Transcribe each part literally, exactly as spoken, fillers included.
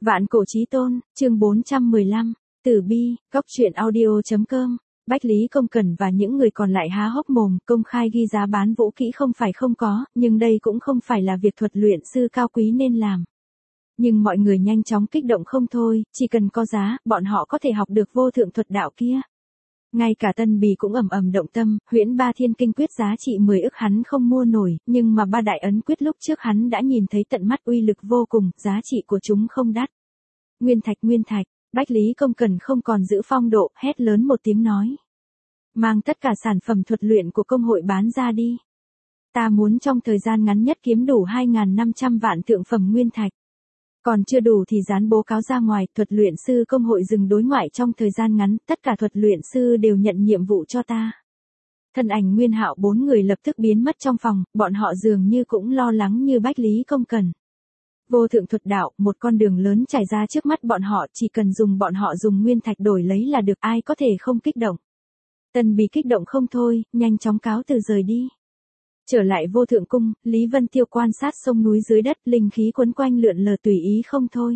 Vạn cổ chí tôn, chương bốn trăm mười lăm, Tử bi, góc truyện audio chấm com. Bách Lý Công Cẩn và những người còn lại há hốc mồm, công khai ghi giá bán vũ kỹ không phải không có, nhưng đây cũng không phải là việc thuật luyện sư cao quý nên làm. Nhưng mọi người nhanh chóng kích động không thôi, chỉ cần có giá, bọn họ có thể học được vô thượng thuật đạo kia. Ngay cả Tân Bì cũng ầm ầm động tâm, huyễn ba thiên kinh quyết giá trị mười ức hắn không mua nổi, nhưng mà ba đại ấn quyết lúc trước hắn đã nhìn thấy tận mắt uy lực vô cùng, giá trị của chúng không đắt. Nguyên thạch nguyên thạch, Bách Lý Công Cẩn không còn giữ phong độ, hét lớn một tiếng nói. Mang tất cả sản phẩm thuật luyện của công hội bán ra đi. Ta muốn trong thời gian ngắn nhất kiếm đủ hai nghìn năm trăm vạn thượng phẩm nguyên thạch. Còn chưa đủ thì dán bố cáo ra ngoài, thuật luyện sư công hội dừng đối ngoại trong thời gian ngắn, tất cả thuật luyện sư đều nhận nhiệm vụ cho ta. Thân ảnh Nguyên Hạo bốn người lập tức biến mất trong phòng, bọn họ dường như cũng lo lắng như Bách Lý Công Cẩn. Vô thượng thuật đạo, một con đường lớn trải ra trước mắt bọn họ, chỉ cần dùng bọn họ dùng nguyên thạch đổi lấy là được, ai có thể không kích động. Tần Bì kích động không thôi, nhanh chóng cáo từ rời đi. Trở lại vô thượng cung, Lý Vân Tiêu quan sát sông núi dưới đất, linh khí quấn quanh lượn lờ tùy ý không thôi.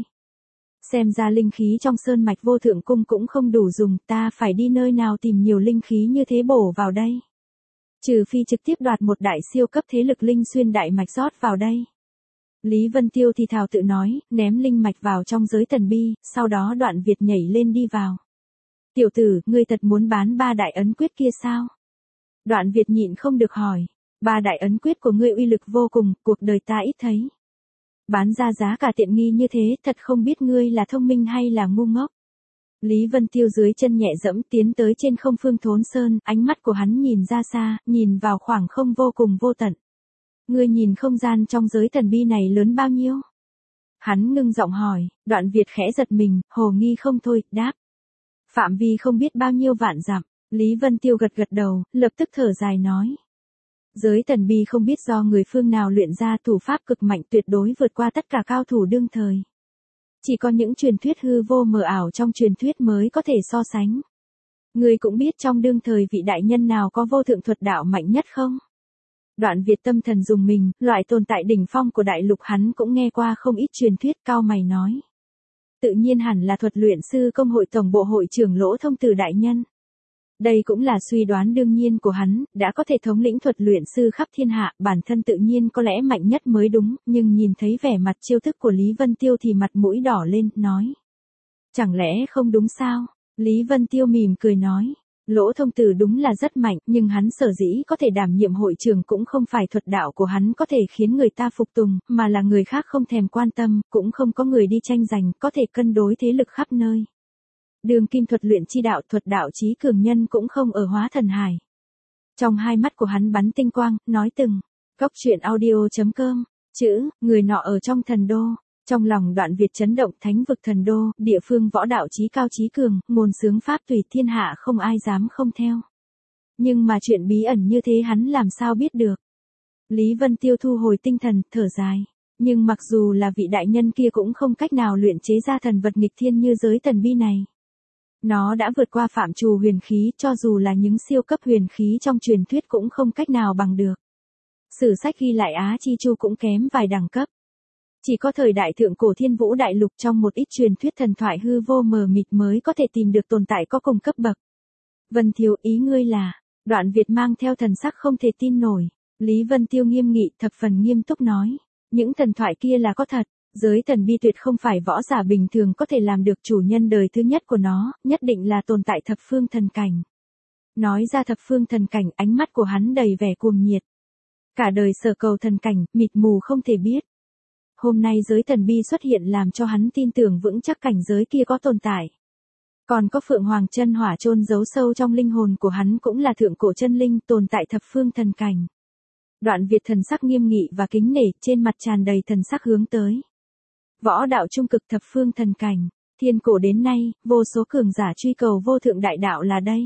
Xem ra linh khí trong sơn mạch vô thượng cung cũng không đủ dùng, ta phải đi nơi nào tìm nhiều linh khí như thế bổ vào đây. Trừ phi trực tiếp đoạt một đại siêu cấp thế lực linh xuyên đại mạch rót vào đây. Lý Vân Tiêu thì thào tự nói, ném linh mạch vào trong giới Tần Bi, sau đó Đoạn Việt nhảy lên đi vào. Tiểu tử, ngươi thật muốn bán ba đại ấn quyết kia sao? Đoạn Việt nhịn không được hỏi. Ba đại ấn quyết của ngươi uy lực vô cùng, cuộc đời ta ít thấy. Bán ra giá cả tiện nghi như thế, thật không biết ngươi là thông minh hay là ngu ngốc. Lý Vân Tiêu dưới chân nhẹ dẫm tiến tới trên không phương thốn sơn, ánh mắt của hắn nhìn ra xa, nhìn vào khoảng không vô cùng vô tận. Ngươi nhìn không gian trong giới Tần Bi này lớn bao nhiêu? Hắn ngưng giọng hỏi, Đoạn Việt khẽ giật mình, hồ nghi không thôi, đáp. Phạm vi không biết bao nhiêu vạn dặm, Lý Vân Tiêu gật gật đầu, lập tức thở dài nói. Giới Tần Bi không biết do người phương nào luyện ra thủ pháp cực mạnh tuyệt đối vượt qua tất cả cao thủ đương thời. Chỉ có những truyền thuyết hư vô mờ ảo trong truyền thuyết mới có thể so sánh. Người cũng biết trong đương thời vị đại nhân nào có vô thượng thuật đạo mạnh nhất không? Đoạn Việt tâm thần dùng mình, loại tồn tại đỉnh phong của đại lục hắn cũng nghe qua không ít truyền thuyết, cao mày nói. Tự nhiên hẳn là thuật luyện sư công hội tổng bộ hội trưởng Lỗ Thông Tử đại nhân. Đây cũng là suy đoán đương nhiên của hắn, đã có thể thống lĩnh thuật luyện sư khắp thiên hạ, bản thân tự nhiên có lẽ mạnh nhất mới đúng, nhưng nhìn thấy vẻ mặt chiêu thức của Lý Vân Tiêu thì mặt mũi đỏ lên, nói. Chẳng lẽ không đúng sao? Lý Vân Tiêu mỉm cười nói. Lỗ Thông Tử đúng là rất mạnh, nhưng hắn sở dĩ có thể đảm nhiệm hội trưởng cũng không phải thuật đạo của hắn có thể khiến người ta phục tùng, mà là người khác không thèm quan tâm, cũng không có người đi tranh giành, có thể cân đối thế lực khắp nơi. Đường kim thuật luyện chi đạo, thuật đạo chí cường nhân cũng không ở Hóa Thần Hải. Trong hai mắt của hắn bắn tinh quang, nói từng, góc truyện audio chấm com, chữ, người nọ ở trong thần đô. Trong lòng Đoạn Việt chấn động, thánh vực thần đô, địa phương võ đạo chí cao chí cường, ngôn sướng pháp tùy thiên hạ không ai dám không theo. Nhưng mà chuyện bí ẩn như thế hắn làm sao biết được. Lý Vân Tiêu thu hồi tinh thần, thở dài. Nhưng mặc dù là vị đại nhân kia cũng không cách nào luyện chế ra thần vật nghịch thiên như giới Tần Bi này. Nó đã vượt qua phạm trù huyền khí, cho dù là những siêu cấp huyền khí trong truyền thuyết cũng không cách nào bằng được. Sử sách ghi lại Á Chi Chu cũng kém vài đẳng cấp. Chỉ có thời đại thượng cổ Thiên Vũ đại lục trong một ít truyền thuyết thần thoại hư vô mờ mịt mới có thể tìm được tồn tại có cùng cấp bậc. Vân Thiếu, ý ngươi là, Đoạn Việt mang theo thần sắc không thể tin nổi. Lý Vân Tiêu nghiêm nghị, thập phần nghiêm túc nói, những thần thoại kia là có thật. Giới Tần Bi tuyệt không phải võ giả bình thường có thể làm được, chủ nhân đời thứ nhất của nó, nhất định là tồn tại thập phương thần cảnh. Nói ra thập phương thần cảnh, ánh mắt của hắn đầy vẻ cuồng nhiệt. Cả đời sở cầu thần cảnh, mịt mù không thể biết. Hôm nay giới Tần Bi xuất hiện làm cho hắn tin tưởng vững chắc cảnh giới kia có tồn tại. Còn có Phượng Hoàng chân hỏa chôn giấu sâu trong linh hồn của hắn cũng là thượng cổ chân linh tồn tại thập phương thần cảnh. Đoạn Việt thần sắc nghiêm nghị và kính nể, trên mặt tràn đầy thần sắc hướng tới. Võ đạo trung cực thập phương thần cảnh, thiên cổ đến nay, vô số cường giả truy cầu vô thượng đại đạo là đây.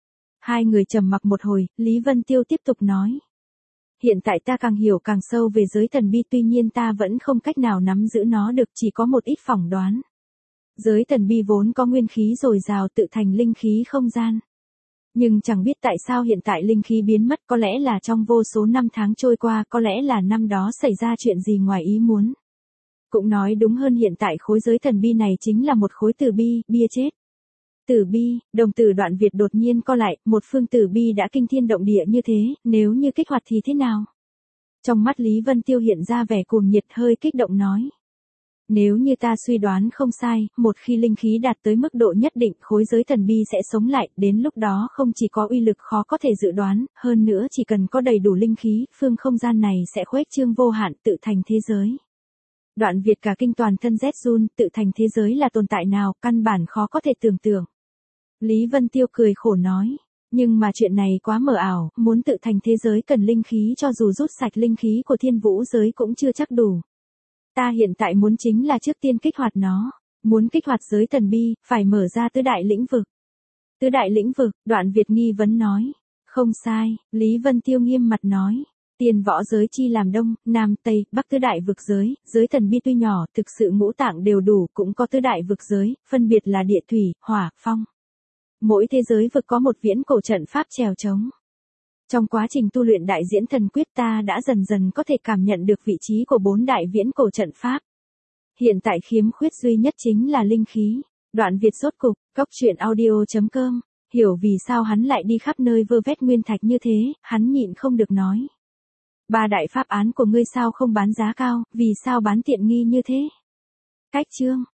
Hai người trầm mặc một hồi, Lý Vân Tiêu tiếp tục nói. Hiện tại ta càng hiểu càng sâu về giới Tần Bi, tuy nhiên ta vẫn không cách nào nắm giữ nó được, chỉ có một ít phỏng đoán. Giới Tần Bi vốn có nguyên khí dồi dào tự thành linh khí không gian. Nhưng chẳng biết tại sao hiện tại linh khí biến mất, có lẽ là trong vô số năm tháng trôi qua, có lẽ là năm đó xảy ra chuyện gì ngoài ý muốn. Cũng nói đúng hơn hiện tại khối giới thần bi này chính là một khối tử bi, bia chết. Tử bi, đồng tử Đoạn Việt đột nhiên co lại, một phương tử bi đã kinh thiên động địa như thế, nếu như kích hoạt thì thế nào? Trong mắt Lý Vân Tiêu hiện ra vẻ cuồng nhiệt hơi kích động nói. Nếu như ta suy đoán không sai, một khi linh khí đạt tới mức độ nhất định khối giới thần bi sẽ sống lại, đến lúc đó không chỉ có uy lực khó có thể dự đoán, hơn nữa chỉ cần có đầy đủ linh khí, phương không gian này sẽ khuếch trương vô hạn tự thành thế giới. Đoạn Việt cả kinh toàn thân rét run, tự thành thế giới là tồn tại nào, căn bản khó có thể tưởng tượng. Lý Vân Tiêu cười khổ nói, nhưng mà chuyện này quá mờ ảo, muốn tự thành thế giới cần linh khí cho dù rút sạch linh khí của thiên vũ giới cũng chưa chắc đủ. Ta hiện tại muốn chính là trước tiên kích hoạt nó, muốn kích hoạt giới thần bi, phải mở ra tứ đại lĩnh vực. Tứ đại lĩnh vực, Đoạn Việt nghi vấn nói, không sai, Lý Vân Tiêu nghiêm mặt nói. Tiên võ giới chi làm đông, nam, tây, bắc tứ đại vực giới, giới thần bi tuy nhỏ, thực sự ngũ tạng đều đủ, cũng có tứ đại vực giới, phân biệt là địa thủy, hỏa, phong. Mỗi thế giới vực có một viễn cổ trận pháp trèo trống. Trong quá trình tu luyện đại diễn thần quyết ta đã dần dần có thể cảm nhận được vị trí của bốn đại viễn cổ trận pháp. Hiện tại khiếm khuyết duy nhất chính là linh khí. Đoạn Việt sốt cục, cốc truyện audio chấm com, hiểu vì sao hắn lại đi khắp nơi vơ vét nguyên thạch như thế, hắn nhịn không được nói. Ba đại pháp án của ngươi sao không bán giá cao, vì sao bán tiện nghi như thế? Cách chương